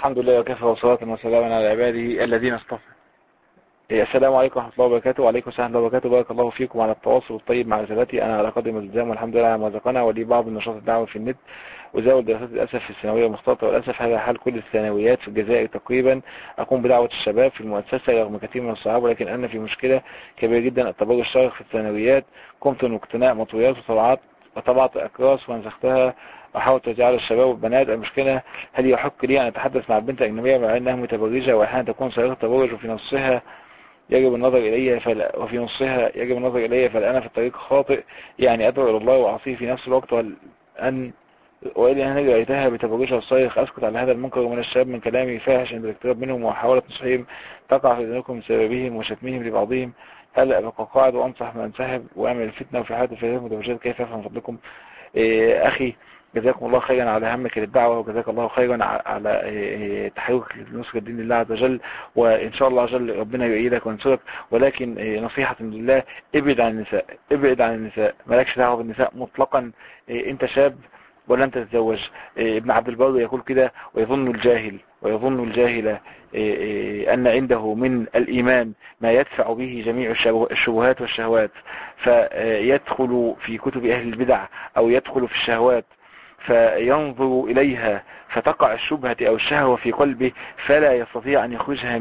الحمد لله وكفى وصلاة وسلاما على عباده الذين اصطفى. السلام عليكم ورحمة الله وبركاته. وعليكم السلام ورحمة الله وبركاته. بارك الله فيكم على التواصل الطيب مع رسالتي. أنا على قدر ما التزام والحمد لله على ما رزقنا، ولي بعض النشاط الدعوة في النت وزاوية دراسات للأسف في الثانوية المختلطة، وللأسف هذا حال كل الثانويات في الجزائر تقريبا. أقوم بدعوة الشباب في المؤسسة رغم كثير من الصعاب، ولكن أنا في مشكلة كبيرة جدا: التبرج الشرخ في الثانويات. قمت من اقتناء مطويات وطبعت أكراس ونسختها وحاول تجعل الشباب والبنات. المشكلة: هل يحق لي أن أتحدث مع البنت الأجنبية مع أنها متبرجة وأحيانا تكون صريخة تبرج وفي نصها يجب النظر إلي فالأنا في الطريق خاطئ؟ يعني أدعو إلى الله وأعصيه في نفس الوقت، وإلي أن رأيتها بتبرجها الصريخ أسكت على هذا المنكر من الشباب من كلامي فاحش عند الاقتراب منهم وحاولت نصحهم تقع في ذنوبكم بسببهم وشتمهم لبعضهم؟ هل أبقى قاعد وأنصح من انسحب وأعمل الفتنة؟ وفي حالة الفئات المتبرجات كيف أفهم فضلكم؟ أخي، جزاكم الله خيرا على همك للدعوة، وجزاك الله خيرا على تحريك لنصر الدين لله عز وجل، وإن شاء الله عز وجل ربنا يؤيدك وينصرك. ولكن نصيحة لله: ابعد عن النساء، مالكش دعوة بالنساء مطلقا. أنت شاب ولن تتزوج. ابن عبد البر يقول كده: ويظن الجاهل أن عنده من الإيمان ما يدفع به جميع الشبهات والشهوات، فيدخل في كتب أهل البدع أو يدخل في الشهوات فينظر إليها فتقع الشبهة أو الشهوة في قلبه فلا يستطيع أن يخرجها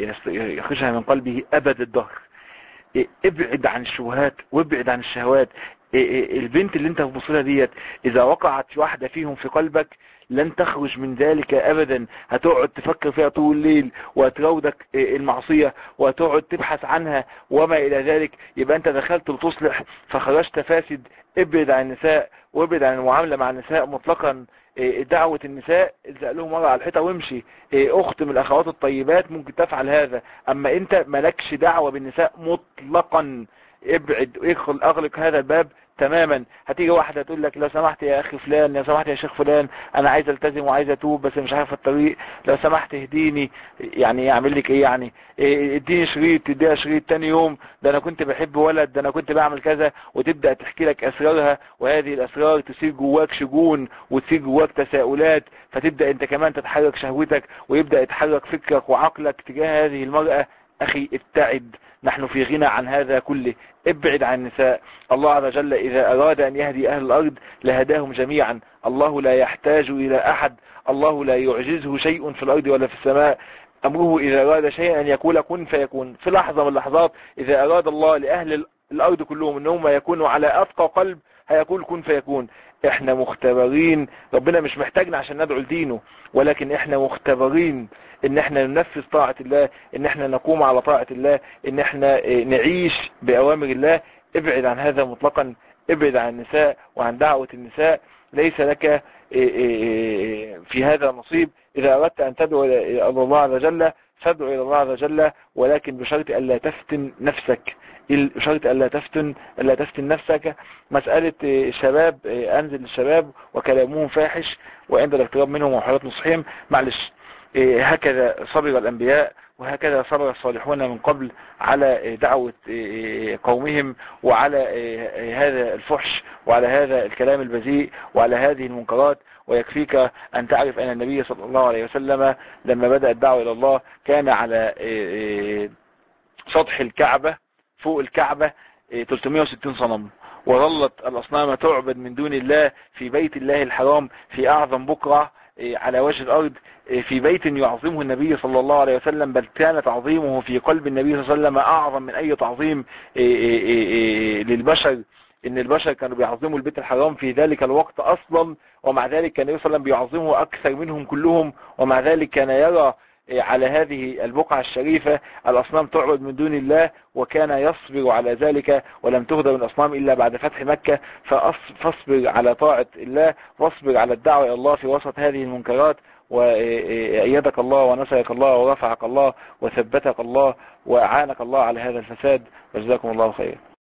من قلبه أبد الدهر. ابعد عن الشبهات وابعد عن الشهوات. البنت اللي انت بتبصلها ديت اذا وقعت واحدة فيهم في قلبك لن تخرج من ذلك ابدا، هتقعد تفكر فيها طول الليل وهتراودك المعصية وهتقعد تبحث عنها وما الى ذلك. يبقى انت دخلت لتصلح فخرجت فاسد. ابعد عن النساء وابعد عن المعاملة مع النساء مطلقا. دعوة النساء الزق لهم مرة على الحيطة وامشي. اخت من الاخوات الطيبات ممكن تفعل هذا، اما انت مالكش دعوة بالنساء مطلقا. ابعد، اغلق هذا الباب تماما. هتيجي واحدة تقول لك: لو سمحت يا اخي فلان، لو سمحت يا شيخ فلان، انا عايز التزم وعايز اتوب بس مش عارف الطريق، لو سمحت اهديني. يعني اعمل لك ايه يعني؟ اديني شريط، تديها شريط تاني يوم: ده انا كنت بحب ولد، ده انا كنت بعمل كذا، وتبدأ تحكي لك اسرارها، وهذه الاسرار تثير جواك شجون وتثير جواك تساؤلات، فتبدأ انت كمان تتحرك شهوتك ويبدأ يتحرك فكرك وعقلك تجاه هذه المرأة. اخي ابتعد، نحن في غنى عن هذا كله. ابعد عن النساء. الله عز وجل إذا أراد أن يهدي أهل الأرض لهداهم جميعا. الله لا يحتاج إلى أحد، الله لا يعجزه شيء في الأرض ولا في السماء. أمره إذا أراد شيئا أن يقول كن فيكون. في لحظة من اللحظات إذا أراد الله لأهل الأرض كلهم أنهم يكونوا على أتقى قلب هيقول كن فيكون. احنا مختبرين، ربنا مش محتاجنا عشان ندعو لدينه، ولكن احنا مختبرين ان احنا ننفذ طاعة الله، ان احنا نقوم على طاعة الله، ان احنا نعيش بأوامر الله. ابعد عن هذا مطلقا. ابعد عن النساء وعن دعوة النساء. ليس لك في هذا نصيب. اذا اردت ان تدعو الى الله عز وجل فادعو الى الله عز وجل، ولكن بشرط الا تفتن نفسك. بشرط الا تفتن نفسك. مسألة الشباب، انزل الشباب وكلامهم فاحش وعند الاقتراب منهم وحالات نصحهم، معلش، هكذا صبر الأنبياء وهكذا صبر الصالحون من قبل على دعوة قومهم وعلى هذا الفحش وعلى هذا الكلام البذيء وعلى هذه المنكرات. ويكفيك أن تعرف أن النبي صلى الله عليه وسلم لما بدأ الدعوة إلى الله كان على سطح الكعبة فوق الكعبة 360 صنم، وظلت الأصنام تعبد من دون الله في بيت الله الحرام في أعظم بقعة على وجه الأرض، في بيت يعظمه النبي صلى الله عليه وسلم، بل كان تعظيمه في قلب النبي صلى الله عليه وسلم أعظم من أي تعظيم للبشر. إن البشر كانوا بيعظموا البيت الحرام في ذلك الوقت أصلا، ومع ذلك كان النبي صلى الله عليه وسلم بيعظمه أكثر منهم كلهم، ومع ذلك كان يرى على هذه البقعة الشريفة الأصنام تعبد من دون الله، وكان يصبر على ذلك، ولم تهدم الأصنام إلا بعد فتح مكة. فاصبر على طاعة الله واصبر على الدعوة إلى الله في وسط هذه المنكرات، وأيدك الله ونصرك الله ورفعك الله وثبتك الله وأعانك الله على هذا الفساد. وجزاكم الله خيرا.